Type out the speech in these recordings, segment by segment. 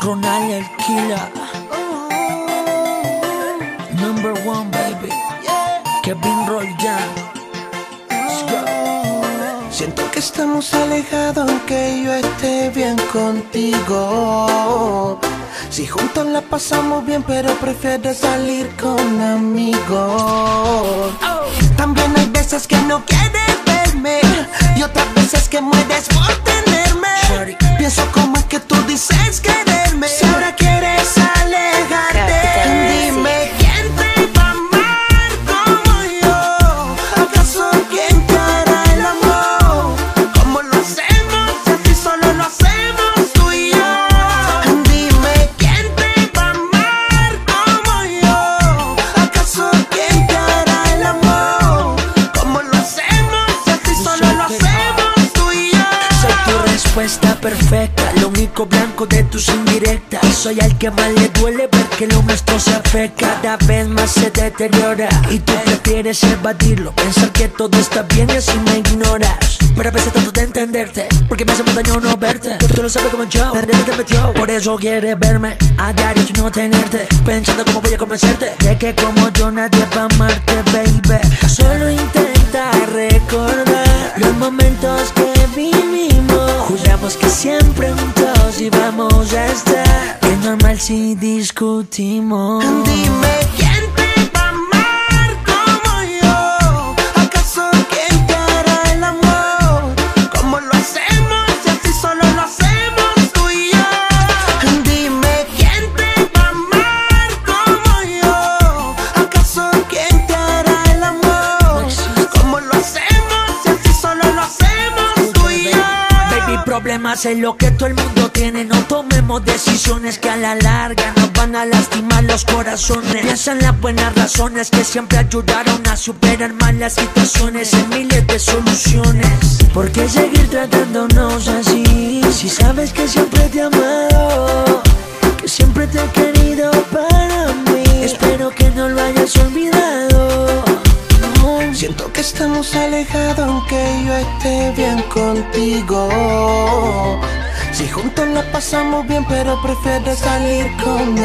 Ronald el Killer, #1 baby, Kevin Roldan. Siento que estamos alejados aunque yo esté bien contigo. Si juntos la pasamos bien, pero prefieres salir con amigos. También hay veces que no quieres verme y otras veces que mueres por tenerme. Pienso cómo es que tú dices quererme si ahora quieres alejarte. Dime quién te va a amar como yo. ¿Acaso quién te hará el amor como lo hacemos? Si así solo lo hacemos tú y yo. Dime quién te va a amar como yo. ¿Acaso quién te hará el amor como lo hacemos? Si así solo lo hacemos tú y yo. Soy tu respuesta perfecta, lo único blanco de tus indirectas. Soy al que más le duele ver que lo nuestro se afecta. Cada vez más se deteriora y tú prefieres evadirlo, pensar que todo está bien y así me ignoras. Pero a veces trato de entenderte, porque me hace más daño no verte. Tú lo sabes como yo, nadie te metió. Por eso quieres verme a diario y no tenerte, pensando cómo voy a convencerte de que como yo nadie va a amarte, baby. Solo intenta recordar los momentos que vivimos. Juramos que siempre juntos íbamos a estar. Es normal si discutimos. Dime quién te va a amar como yo. ¿Acaso quién te hará el amor como lo hacemos? Si así solo lo hacemos tú y yo. Dime quién te va a amar como yo. ¿Acaso quién te hará el amor como lo hacemos? Si así solo lo hacemos tú y yo. Baby, problemas es lo que todo el mundo tiene. No tomemos decisiones que a la larga nos van a lastimar los corazones. Piensa en las buenas razones que siempre ayudaron a superar malas situaciones. En miles de soluciones. ¿Por qué seguir tratándonos así? Si sabes que siempre te he amado, que siempre te he querido para mí. Espero que no lo hayas olvidado. Siento que estamos alejados aunque yo esté bien contigo. Si juntos la pasamos bien, pero prefieres salir con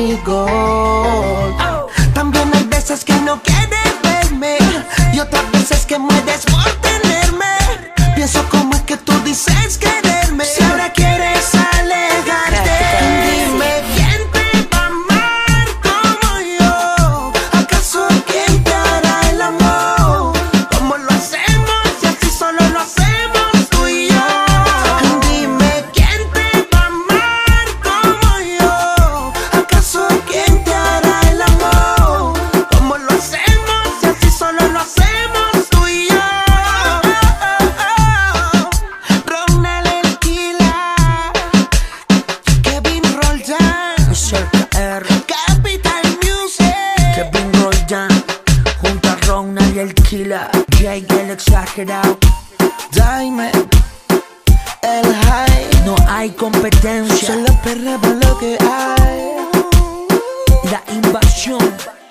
amigos. También hay veces que no quieres verme y otras veces que mueres por tenerme. Pienso cómo es que tú dices quererme si ahora quieres alejarte. Dime quién te va a amar como yo. ¿Acaso quién te hará el amor como lo hacemos? Si así solo lo hacemos tú y yo. Dime quién te va a amar como yo. ¿Acaso quién te hará el amor como lo hacemos? Si así solo lo hacemos tú y yo. Ronald el Killer, Kevin Roldan, KR, Capital Music. Kevin Roldan, junto a Ronald el Killer, Jake el exagerado. Diamond, el high. No hay competencia. Solo perra para lo que hay. La invasión.